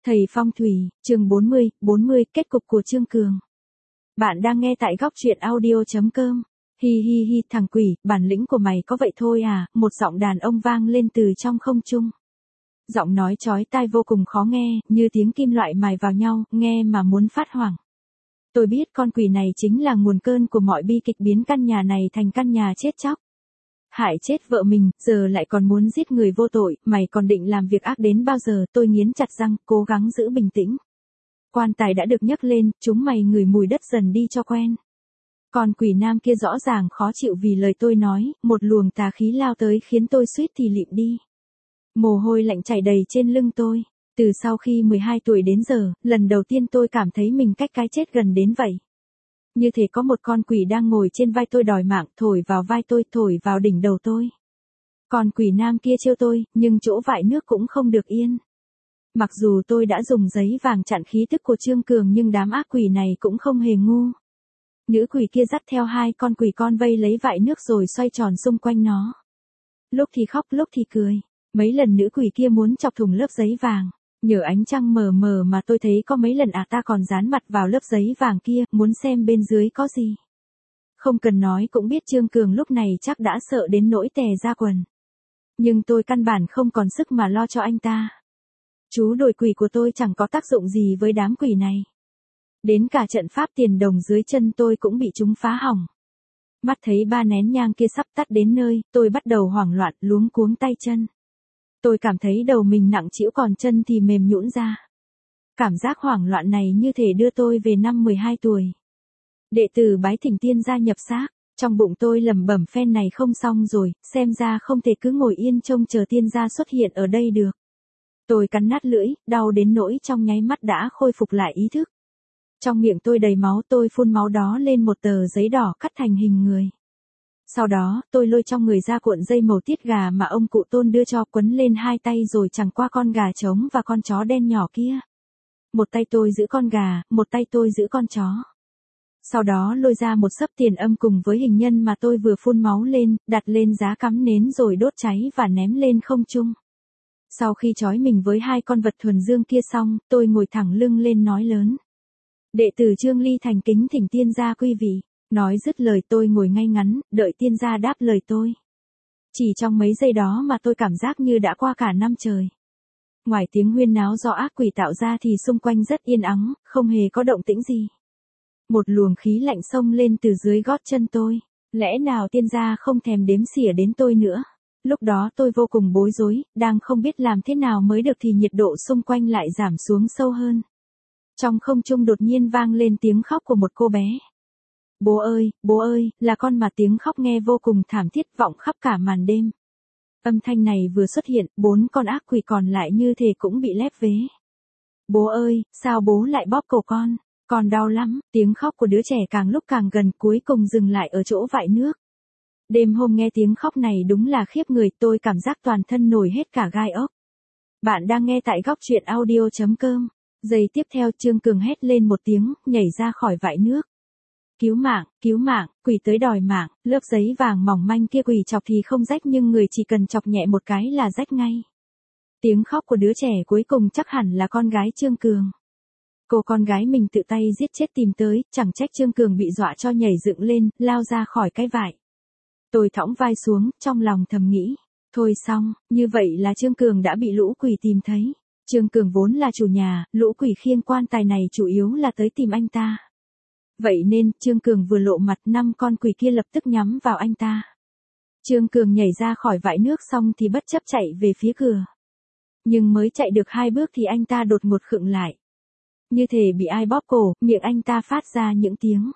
Thầy Phong thủy, chương 40, kết cục của Trương Cường. Bạn đang nghe tại góc truyện audio.com. Hi hi hi, thằng quỷ, bản lĩnh của mày có vậy thôi à, một giọng đàn ông vang lên từ trong không trung. Giọng nói chói tai vô cùng khó nghe, như tiếng kim loại mài vào nhau, nghe mà muốn phát hoảng. Tôi biết con quỷ này chính là nguồn cơn của mọi bi kịch biến căn nhà này thành căn nhà chết chóc. Hại chết vợ mình, giờ lại còn muốn giết người vô tội, mày còn định làm việc ác đến bao giờ? Tôi nghiến chặt răng, cố gắng giữ bình tĩnh. Quan tài đã được nhấc lên, chúng mày ngửi mùi đất dần đi cho quen. Con quỷ nam kia rõ ràng khó chịu vì lời tôi nói, một luồng tà khí lao tới khiến tôi suýt thì lịm đi. Mồ hôi lạnh chảy đầy trên lưng tôi. Từ sau khi 12 tuổi đến giờ, lần đầu tiên tôi cảm thấy mình cách cái chết gần đến vậy. Như thể có một con quỷ đang ngồi trên vai tôi đòi mạng, thổi vào vai tôi, thổi vào đỉnh đầu tôi. Con quỷ nam kia trêu tôi, nhưng chỗ vại nước cũng không được yên. Mặc dù tôi đã dùng giấy vàng chặn khí tức của Trương Cường nhưng đám ác quỷ này cũng không hề ngu. Nữ quỷ kia dắt theo hai con quỷ con vây lấy vại nước rồi xoay tròn xung quanh nó. Lúc thì khóc lúc thì cười. Mấy lần nữ quỷ kia muốn chọc thủng lớp giấy vàng. Nhờ ánh trăng mờ mờ mà tôi thấy có mấy lần ta còn dán mặt vào lớp giấy vàng kia, muốn xem bên dưới có gì. Không cần nói cũng biết Trương Cường lúc này chắc đã sợ đến nỗi tè ra quần. Nhưng tôi căn bản không còn sức mà lo cho anh ta. Chú đồi quỷ của tôi chẳng có tác dụng gì với đám quỷ này. Đến cả trận pháp tiền đồng dưới chân tôi cũng bị chúng phá hỏng. Mắt thấy ba nén nhang kia sắp tắt đến nơi, tôi bắt đầu hoảng loạn, luống cuống tay chân. Tôi cảm thấy đầu mình nặng trĩu còn chân thì mềm nhũn ra. Cảm giác hoảng loạn này như thể đưa tôi về năm 12 tuổi. Đệ tử bái thỉnh tiên gia nhập xác, trong bụng tôi lẩm bẩm phen này không xong rồi, xem ra không thể cứ ngồi yên trông chờ tiên gia xuất hiện ở đây được. Tôi cắn nát lưỡi, đau đến nỗi trong nháy mắt đã khôi phục lại ý thức. Trong miệng tôi đầy máu, tôi phun máu đó lên một tờ giấy đỏ cắt thành hình người. Sau đó, tôi lôi trong người ra cuộn dây màu tiết gà mà ông cụ Tôn đưa cho, quấn lên hai tay rồi chẳng qua con gà trống và con chó đen nhỏ kia. Một tay tôi giữ con gà, một tay tôi giữ con chó. Sau đó lôi ra một xấp tiền âm cùng với hình nhân mà tôi vừa phun máu lên, đặt lên giá cắm nến rồi đốt cháy và ném lên không trung. Sau khi trói mình với hai con vật thuần dương kia xong, tôi ngồi thẳng lưng lên nói lớn. Đệ tử Trương Ly thành kính thỉnh tiên gia quý vị. Nói dứt lời tôi ngồi ngay ngắn, đợi tiên gia đáp lời tôi. Chỉ trong mấy giây đó mà tôi cảm giác như đã qua cả năm trời. Ngoài tiếng huyên náo do ác quỷ tạo ra thì xung quanh rất yên ắng, không hề có động tĩnh gì. Một luồng khí lạnh xông lên từ dưới gót chân tôi. Lẽ nào tiên gia không thèm đếm xỉa đến tôi nữa? Lúc đó tôi vô cùng bối rối, đang không biết làm thế nào mới được thì nhiệt độ xung quanh lại giảm xuống sâu hơn. Trong không trung đột nhiên vang lên tiếng khóc của một cô bé. Bố ơi, là con mà, tiếng khóc nghe vô cùng thảm thiết vọng khắp cả màn đêm. Âm thanh này vừa xuất hiện, 4 con ác quỷ còn lại như thể cũng bị lép vế. Bố ơi, sao bố lại bóp cổ con đau lắm, tiếng khóc của đứa trẻ càng lúc càng gần cuối cùng dừng lại ở chỗ vại nước. Đêm hôm nghe tiếng khóc này đúng là khiếp người, tôi cảm giác toàn thân nổi hết cả gai ốc. Bạn đang nghe tại góc truyện audio.com. Giây tiếp theo Trương Cường hét lên một tiếng, nhảy ra khỏi vại nước. Cứu mạng, quỷ tới đòi mạng, lớp giấy vàng mỏng manh kia quỷ chọc thì không rách nhưng người chỉ cần chọc nhẹ một cái là rách ngay. Tiếng khóc của đứa trẻ cuối cùng chắc hẳn là con gái Trương Cường. Cô con gái mình tự tay giết chết tìm tới, chẳng trách Trương Cường bị dọa cho nhảy dựng lên, lao ra khỏi cái vại. Tôi thõng vai xuống, trong lòng thầm nghĩ, thôi xong, như vậy là Trương Cường đã bị lũ quỷ tìm thấy. Trương Cường vốn là chủ nhà, lũ quỷ khiêng quan tài này chủ yếu là tới tìm anh ta. Vậy nên, Trương Cường vừa lộ mặt 5 con quỷ kia lập tức nhắm vào anh ta. Trương Cường nhảy ra khỏi vại nước xong thì bất chấp chạy về phía cửa. Nhưng mới chạy được 2 bước thì anh ta đột ngột khựng lại. Như thể bị ai bóp cổ, miệng anh ta phát ra những tiếng.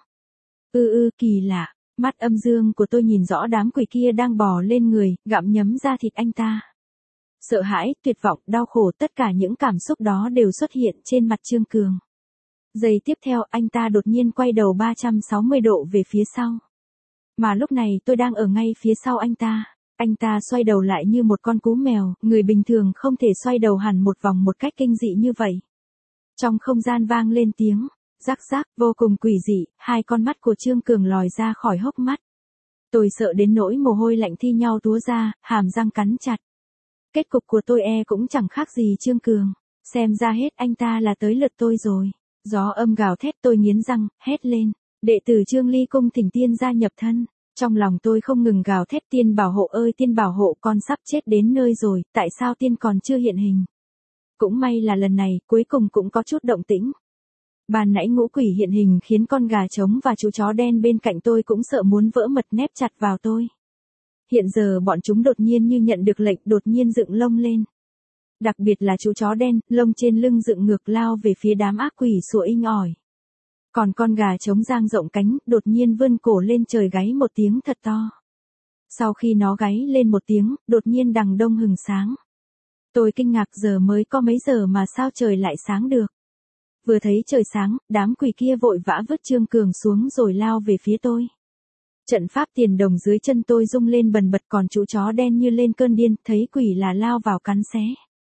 Kỳ lạ, mắt âm dương của tôi nhìn rõ đám quỷ kia đang bò lên người, gặm nhấm da thịt anh ta. Sợ hãi, tuyệt vọng, đau khổ, tất cả những cảm xúc đó đều xuất hiện trên mặt Trương Cường. Giây tiếp theo anh ta đột nhiên quay đầu 360 độ về phía sau. Mà lúc này tôi đang ở ngay phía sau anh ta. Anh ta xoay đầu lại như một con cú mèo, người bình thường không thể xoay đầu hẳn một vòng một cách kinh dị như vậy. Trong không gian vang lên tiếng, rắc rắc, vô cùng quỷ dị, hai con mắt của Trương Cường lòi ra khỏi hốc mắt. Tôi sợ đến nỗi mồ hôi lạnh thi nhau túa ra, hàm răng cắn chặt. Kết cục của tôi cũng chẳng khác gì Trương Cường. Xem ra hết anh ta là tới lượt tôi rồi. Gió âm gào thét, tôi nghiến răng, hét lên. Đệ tử Trương Ly cung thỉnh tiên gia nhập thân. Trong lòng tôi không ngừng gào thét, tiên bảo hộ ơi tiên bảo hộ, con sắp chết đến nơi rồi, tại sao tiên còn chưa hiện hình? Cũng may là lần này, cuối cùng cũng có chút động tĩnh. Ban nãy ngũ quỷ hiện hình khiến con gà trống và chú chó đen bên cạnh tôi cũng sợ muốn vỡ mật nép chặt vào tôi. Hiện giờ bọn chúng đột nhiên như nhận được lệnh, đột nhiên dựng lông lên. Đặc biệt là chú chó đen, lông trên lưng dựng ngược lao về phía đám ác quỷ sủa inh ỏi. Còn con gà trống dang rộng cánh, đột nhiên vươn cổ lên trời gáy một tiếng thật to. Sau khi nó gáy lên một tiếng, đột nhiên đằng đông hừng sáng. Tôi kinh ngạc, giờ mới có mấy giờ mà sao trời lại sáng được. Vừa thấy trời sáng, đám quỷ kia vội vã vứt Trương Cường xuống rồi lao về phía tôi. Trận pháp tiền đồng dưới chân tôi rung lên bần bật, còn chú chó đen như lên cơn điên, thấy quỷ là lao vào cắn xé.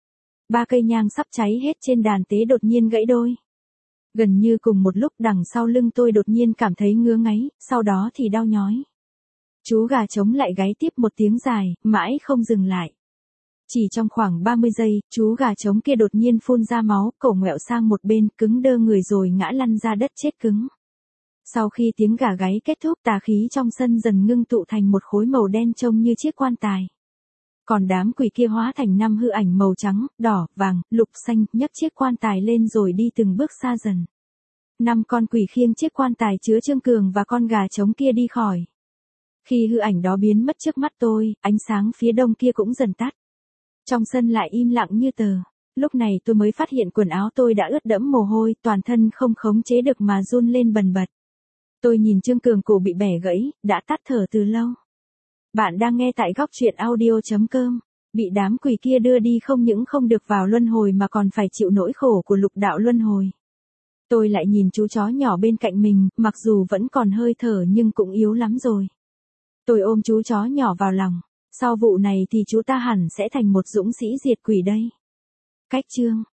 3 cây nhang sắp cháy hết trên đàn tế đột nhiên gãy đôi. Gần như cùng một lúc đằng sau lưng tôi đột nhiên cảm thấy ngứa ngáy, sau đó thì đau nhói. Chú gà trống lại gáy tiếp một tiếng dài, mãi không dừng lại. Chỉ trong khoảng 30 giây, chú gà trống kia đột nhiên phun ra máu, cổ ngoẹo sang một bên, cứng đơ người rồi ngã lăn ra đất chết cứng. Sau khi tiếng gà gáy kết thúc, tà khí trong sân dần ngưng tụ thành một khối màu đen trông như chiếc quan tài. Còn đám quỷ kia hóa thành 5 hư ảnh màu trắng, đỏ, vàng, lục, xanh, nhấc chiếc quan tài lên rồi đi từng bước xa dần. 5 con quỷ khiêng chiếc quan tài chứa Trương Cường và con gà trống kia đi khỏi. Khi hư ảnh đó biến mất trước mắt tôi, ánh sáng phía đông kia cũng dần tắt. Trong sân lại im lặng như tờ. Lúc này tôi mới phát hiện quần áo tôi đã ướt đẫm mồ hôi, toàn thân không khống chế được mà run lên bần bật. Tôi nhìn Trương Cường cổ bị bẻ gãy, đã tắt thở từ lâu. Bạn đang nghe tại góc truyện audio.com. Bị đám quỷ kia đưa đi không những không được vào luân hồi mà còn phải chịu nỗi khổ của lục đạo luân hồi. Tôi lại nhìn chú chó nhỏ bên cạnh mình, mặc dù vẫn còn hơi thở nhưng cũng yếu lắm rồi. Tôi ôm chú chó nhỏ vào lòng. Sau vụ này thì chú ta hẳn sẽ thành một dũng sĩ diệt quỷ đây. Cách chương